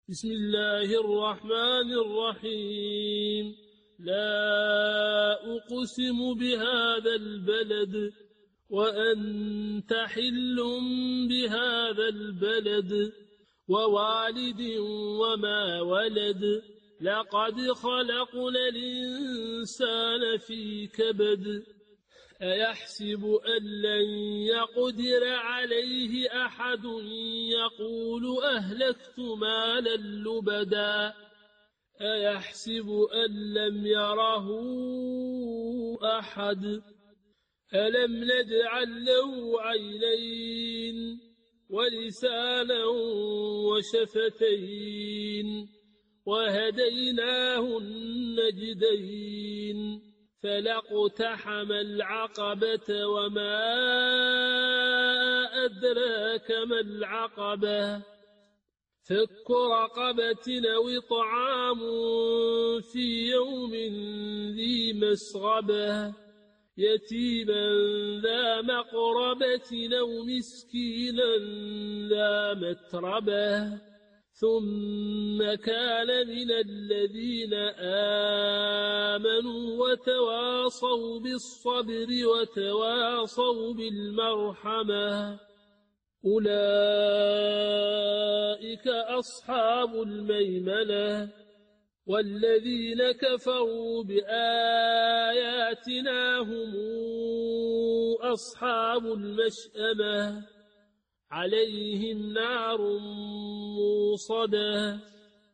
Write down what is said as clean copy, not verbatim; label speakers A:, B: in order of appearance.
A: بسم الله الرحمن الرحيم. لا أقسم بهذا البلد وأنت حل بهذا البلد ووالد وما ولد لقد خلقنا الإنسان في كبد أيحسب أن لن يقدر عليه أحد يقول أهلكت مالا لبدا أيحسب أن لم يره أحد ألم نجعل له عينين ولسانا وشفتين وهديناه النجدين فلاقتحم العقبة وما أدراك ما العقبة فك رقبة أو إطعام في يوم ذي مسغبة يتيما ذا مقربة أو مسكينا ذا متربة ثم كان من الذين آمنوا وتواصوا بالصبر وتواصوا بالمرحمة أولئك أصحاب الميمنة والذين كفروا بآياتنا هم أصحاب المشأمة عليهم نار موصدة